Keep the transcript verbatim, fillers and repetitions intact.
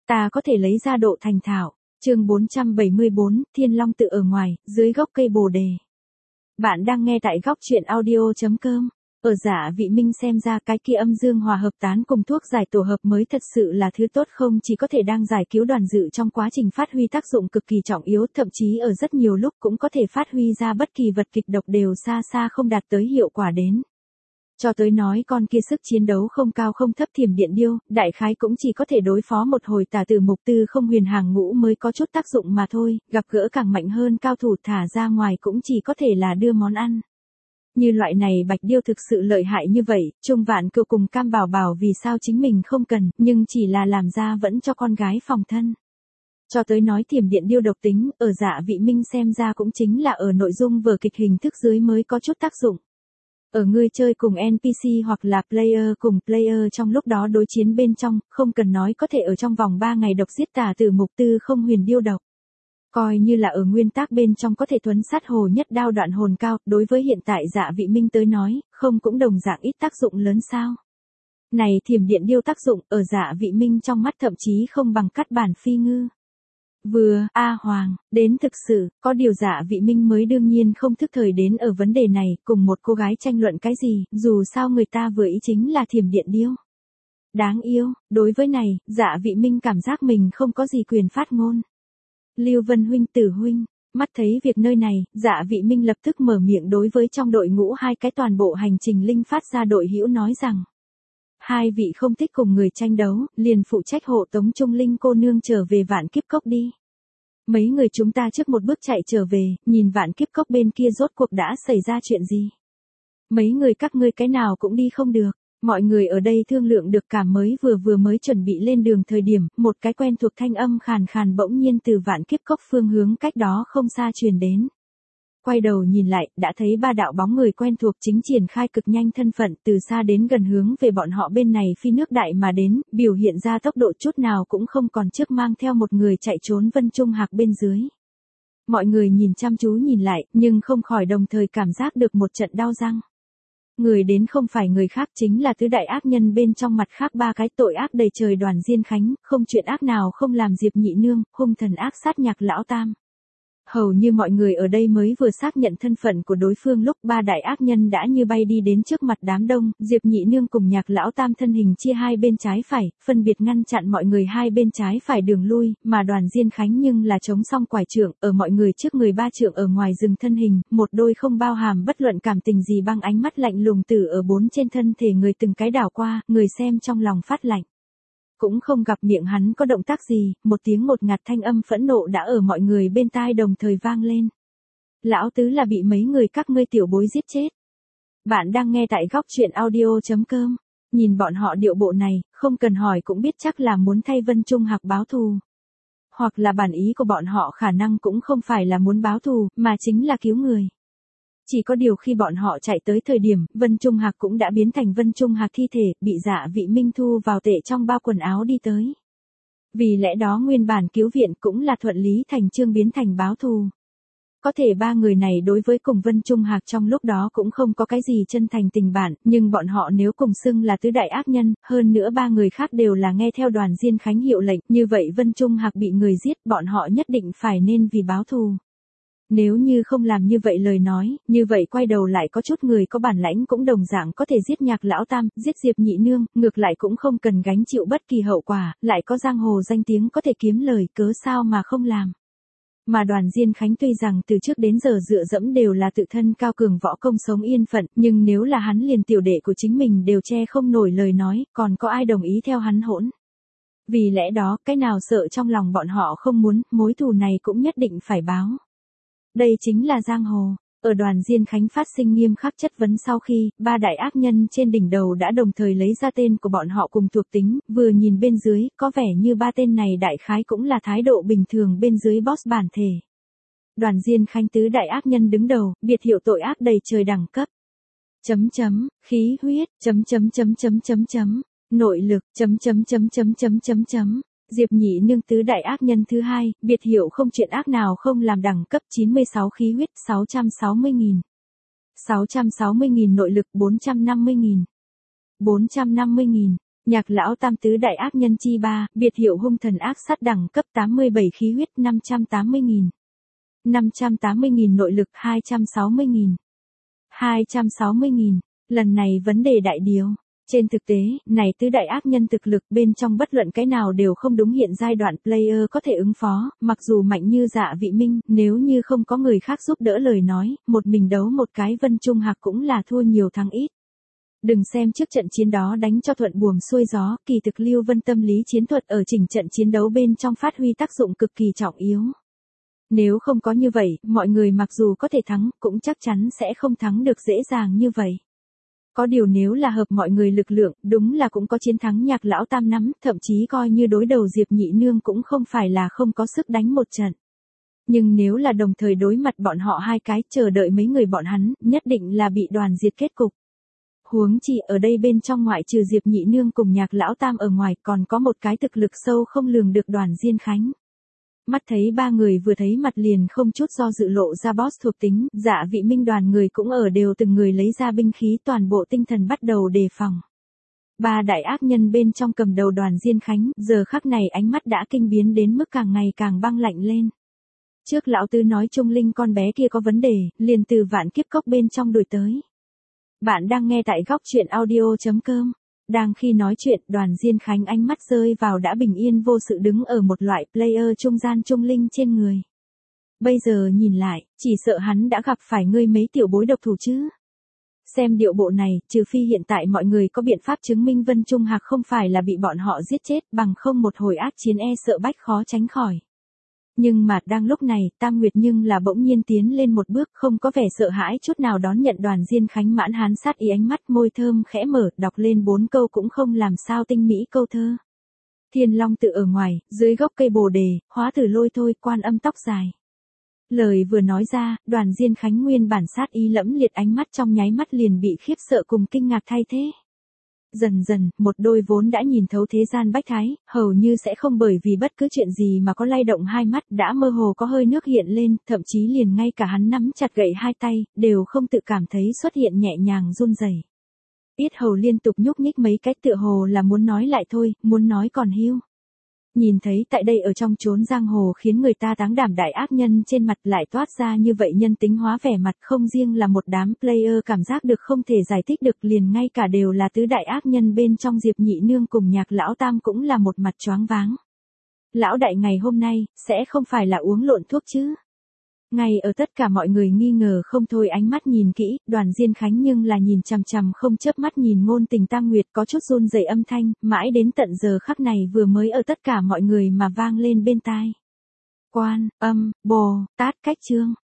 ta có thể lấy ra độ thành thạo. Chương bốn trăm bảy mươi bốn, Thiên Long tự ở ngoài, dưới gốc cây bồ đề. Bạn đang nghe tại góc truyện audio chấm com. Ở Dạ Vị Minh xem ra cái kia âm dương hòa hợp tán cùng thuốc giải tổ hợp mới thật sự là thứ tốt, không chỉ có thể đang giải cứu đoàn dự trong quá trình phát huy tác dụng cực kỳ trọng yếu, thậm chí ở rất nhiều lúc cũng có thể phát huy ra bất kỳ vật kịch độc đều xa xa không đạt tới hiệu quả đến. Cho tới nói con kia sức chiến đấu không cao không thấp Thiểm Điện Điêu, đại khái cũng chỉ có thể đối phó một hồi tà tử mục tư không huyền hàng ngũ mới có chút tác dụng mà thôi, gặp gỡ càng mạnh hơn cao thủ thả ra ngoài cũng chỉ có thể là đưa món ăn. Như loại này Bạch Điêu thực sự lợi hại như vậy, Trung Vạn Cựu cùng Cam Bảo Bảo vì sao chính mình không cần, nhưng chỉ là làm ra vẫn cho con gái phòng thân. Cho tới nói Thiểm Điện Điêu độc tính, ở Dạ Vị Minh xem ra cũng chính là ở nội dung vở kịch hình thức dưới mới có chút tác dụng. Ở người chơi cùng en pê xê hoặc là player cùng player trong lúc đó đối chiến bên trong, không cần nói có thể ở trong vòng ba ngày độc giết tà tử mục tư không huyền điêu độc. Coi như là ở nguyên tác bên trong có thể thuấn sát hồ nhất đao đoạn hồn cao, đối với hiện tại Dạ Vị Minh tới nói, không cũng đồng dạng ít tác dụng lớn sao. Này Thiểm Điện Điêu tác dụng ở Dạ Vị Minh trong mắt thậm chí không bằng cắt bản phi ngư. Vừa, A Hoàng, đến thực sự, có điều Dạ Vị Minh mới đương nhiên không thức thời đến ở vấn đề này, cùng một cô gái tranh luận cái gì, dù sao người ta vừa ý chính là Thiểm Điện Điêu. Đáng yêu, đối với này, Dạ Vị Minh cảm giác mình không có gì quyền phát ngôn. Lưu Vân huynh Tử huynh, mắt thấy việc nơi này, Dạ Vị Minh lập tức mở miệng đối với trong đội ngũ hai cái toàn bộ hành trình linh phát ra đội hữu nói rằng. Hai vị không thích cùng người tranh đấu, liền phụ trách hộ tống Trung Linh cô nương trở về Vạn Kiếp Cốc đi. Mấy người chúng ta trước một bước chạy trở về, nhìn Vạn Kiếp Cốc bên kia rốt cuộc đã xảy ra chuyện gì. Mấy người các ngươi cái nào cũng đi không được. Mọi người ở đây thương lượng được cả mới vừa vừa mới chuẩn bị lên đường thời điểm, một cái quen thuộc thanh âm khàn khàn bỗng nhiên từ Vạn Kiếp Cốc phương hướng cách đó không xa truyền đến. Quay đầu nhìn lại, đã thấy ba đạo bóng người quen thuộc chính triển khai cực nhanh thân phận từ xa đến gần hướng về bọn họ bên này phi nước đại mà đến, biểu hiện ra tốc độ chút nào cũng không còn trước mang theo một người chạy trốn Vân Trung Hạc bên dưới. Mọi người nhìn chăm chú nhìn lại, nhưng không khỏi đồng thời cảm giác được một trận đau răng. Người đến không phải người khác chính là tứ đại ác nhân bên trong mặt khác ba cái tội ác đầy trời Đoàn Diên Khánh, không chuyện ác nào không làm Diệp Nhị Nương, hung thần ác sát Nhạc Lão Tam. Hầu như mọi người ở đây mới vừa xác nhận thân phận của đối phương lúc ba đại ác nhân đã như bay đi đến trước mặt đám đông, Diệp Nhị Nương cùng Nhạc Lão Tam thân hình chia hai bên trái phải, phân biệt ngăn chặn mọi người hai bên trái phải đường lui, mà Đoàn Diên Khánh nhưng là chống song quải trượng, ở mọi người trước người ba trượng ở ngoài dừng thân hình, một đôi không bao hàm bất luận cảm tình gì băng ánh mắt lạnh lùng từ ở bốn trên thân thể người từng cái đảo qua, người xem trong lòng phát lạnh. Cũng không gặp miệng hắn có động tác gì, một tiếng ngột ngạt thanh âm phẫn nộ đã ở mọi người bên tai đồng thời vang lên. Lão tứ là bị mấy người các ngươi tiểu bối giết chết. Bạn đang nghe tại góc truyện audio chấm com. Nhìn bọn họ điệu bộ này, không cần hỏi cũng biết chắc là muốn thay Vân Trung Hạc báo thù. Hoặc là bản ý của bọn họ khả năng cũng không phải là muốn báo thù, mà chính là cứu người. Chỉ có điều khi bọn họ chạy tới thời điểm, Vân Trung Hạc cũng đã biến thành Vân Trung Hạc thi thể, bị Dạ Vị Minh thu vào tệ trong bao quần áo đi tới. Vì lẽ đó nguyên bản cứu viện cũng là thuận lý thành chương biến thành báo thù. Có thể ba người này đối với cùng Vân Trung Hạc trong lúc đó cũng không có cái gì chân thành tình bạn, nhưng bọn họ nếu cùng xưng là tứ đại ác nhân, hơn nữa ba người khác đều là nghe theo Đoàn Diên Khánh hiệu lệnh, như vậy Vân Trung Hạc bị người giết, bọn họ nhất định phải nên vì báo thù. Nếu như không làm như vậy lời nói, như vậy quay đầu lại có chút người có bản lãnh cũng đồng dạng có thể giết Nhạc Lão Tam, giết Diệp Nhị Nương, ngược lại cũng không cần gánh chịu bất kỳ hậu quả, lại có giang hồ danh tiếng có thể kiếm lời, cớ sao mà không làm. Mà Đoàn Diên Khánh tuy rằng từ trước đến giờ dựa dẫm đều là tự thân cao cường võ công sống yên phận, nhưng nếu là hắn liền tiểu đệ của chính mình đều che không nổi lời nói, còn có ai đồng ý theo hắn hỗn. Vì lẽ đó, cái nào sợ trong lòng bọn họ không muốn, mối thù này cũng nhất định phải báo. Đây chính là giang hồ. Ở Đoàn Diên Khánh phát sinh nghiêm khắc chất vấn sau khi, ba đại ác nhân trên đỉnh đầu đã đồng thời lấy ra tên của bọn họ cùng thuộc tính, vừa nhìn bên dưới, có vẻ như ba tên này đại khái cũng là thái độ bình thường bên dưới boss bản thể. Đoàn Diên Khánh tứ đại ác nhân đứng đầu, biệt hiệu tội ác đầy trời đẳng cấp. Chấm chấm, khí huyết, chấm chấm chấm chấm chấm chấm, nội lực, chấm chấm chấm chấm chấm chấm chấm. Diệp Nhị Nương tứ đại ác nhân thứ hai, biệt hiệu không chuyện ác nào không làm đẳng cấp chín mươi sáu khí huyết sáu trăm sáu mươi nghìn. sáu trăm sáu mươi nghìn nội lực bốn trăm năm mươi nghìn. bốn trăm năm mươi nghìn. Nhạc lão tam tứ đại ác nhân chi ba, biệt hiệu hung thần ác sát đẳng cấp tám mươi bảy khí huyết năm trăm tám mươi nghìn. năm trăm tám mươi nghìn nội lực hai trăm sáu mươi nghìn. hai trăm sáu mươi nghìn. Lần này vấn đề đại điều. Trên thực tế, này tứ đại ác nhân thực lực bên trong bất luận cái nào đều không đúng hiện giai đoạn player có thể ứng phó, mặc dù mạnh như Dạ Vị Minh, nếu như không có người khác giúp đỡ lời nói, một mình đấu một cái Vân Trung Hạc cũng là thua nhiều thắng ít. Đừng xem trước trận chiến đó đánh cho thuận buồm xuôi gió, kỳ thực Lưu Vân tâm lý chiến thuật ở chỉnh trận chiến đấu bên trong phát huy tác dụng cực kỳ trọng yếu. Nếu không có như vậy, mọi người mặc dù có thể thắng, cũng chắc chắn sẽ không thắng được dễ dàng như vậy. Có điều nếu là hợp mọi người lực lượng, đúng là cũng có chiến thắng Nhạc lão tam nắm, thậm chí coi như đối đầu Diệp Nhị Nương cũng không phải là không có sức đánh một trận. Nhưng nếu là đồng thời đối mặt bọn họ hai cái, chờ đợi mấy người bọn hắn, nhất định là bị đoàn diệt kết cục. Huống chi ở đây bên trong ngoại trừ Diệp Nhị Nương cùng Nhạc lão tam ở ngoài, còn có một cái thực lực sâu không lường được Đoàn Diên Khánh. Mắt thấy ba người vừa thấy mặt liền không chút do dự lộ ra boss thuộc tính, Dạ Vị Minh đoàn người cũng ở đều từng người lấy ra binh khí, toàn bộ tinh thần bắt đầu đề phòng. Ba đại ác nhân bên trong cầm đầu Đoàn Diên Khánh, giờ khắc này ánh mắt đã kinh biến đến mức càng ngày càng băng lạnh lên. Trước lão tứ nói Trung Linh con bé kia có vấn đề, liền từ Vạn Kiếp Cốc bên trong đuổi tới. Bạn đang nghe tại góc truyện audio chấm com. Đang khi nói chuyện, Đoàn Diên Khánh ánh mắt rơi vào đã bình yên vô sự đứng ở một loại player trung gian Trung Linh trên người. Bây giờ nhìn lại, chỉ sợ hắn đã gặp phải ngươi mấy tiểu bối độc thủ chứ. Xem điệu bộ này, trừ phi hiện tại mọi người có biện pháp chứng minh Vân Trung Hạc không phải là bị bọn họ giết chết, bằng không một hồi ác chiến e sợ bách khó tránh khỏi. Nhưng mà đang lúc này, Tam Nguyệt nhưng là bỗng nhiên tiến lên một bước, không có vẻ sợ hãi chút nào đón nhận Đoàn Diên Khánh mãn hán sát ý ánh mắt, môi thơm khẽ mở, đọc lên bốn câu cũng không làm sao tinh mỹ câu thơ. Thiên Long tự ở ngoài, dưới gốc cây bồ đề, hóa tử lôi thôi, quan âm tóc dài. Lời vừa nói ra, Đoàn Diên Khánh nguyên bản sát ý lẫm liệt ánh mắt trong nháy mắt liền bị khiếp sợ cùng kinh ngạc thay thế. Dần dần, một đôi vốn đã nhìn thấu thế gian bách thái, hầu như sẽ không bởi vì bất cứ chuyện gì mà có lay động hai mắt, đã mơ hồ có hơi nước hiện lên, thậm chí liền ngay cả hắn nắm chặt gậy hai tay, đều không tự cảm thấy xuất hiện nhẹ nhàng run rẩy. Yết hầu liên tục nhúc nhích mấy cách tựa hồ là muốn nói lại thôi, muốn nói còn hưu. Nhìn thấy tại đây ở trong chốn giang hồ khiến người ta táng đảm đại ác nhân trên mặt lại toát ra như vậy nhân tính hóa vẻ mặt, không riêng là một đám player cảm giác được không thể giải thích được, liền ngay cả đều là tứ đại ác nhân bên trong Diệp Nhị Nương cùng Nhạc lão tam cũng là một mặt choáng váng. Lão đại ngày hôm nay, sẽ không phải là uống lộn thuốc chứ? Ngay ở tất cả mọi người nghi ngờ không thôi ánh mắt nhìn kỹ, Đoàn Diên Khánh nhưng là nhìn chằm chằm không chớp mắt nhìn Ngôn Tình Tam Nguyệt, có chút run rẩy âm thanh, mãi đến tận giờ khắc này vừa mới ở tất cả mọi người mà vang lên bên tai. Quan, âm, bồ, tát cách chương.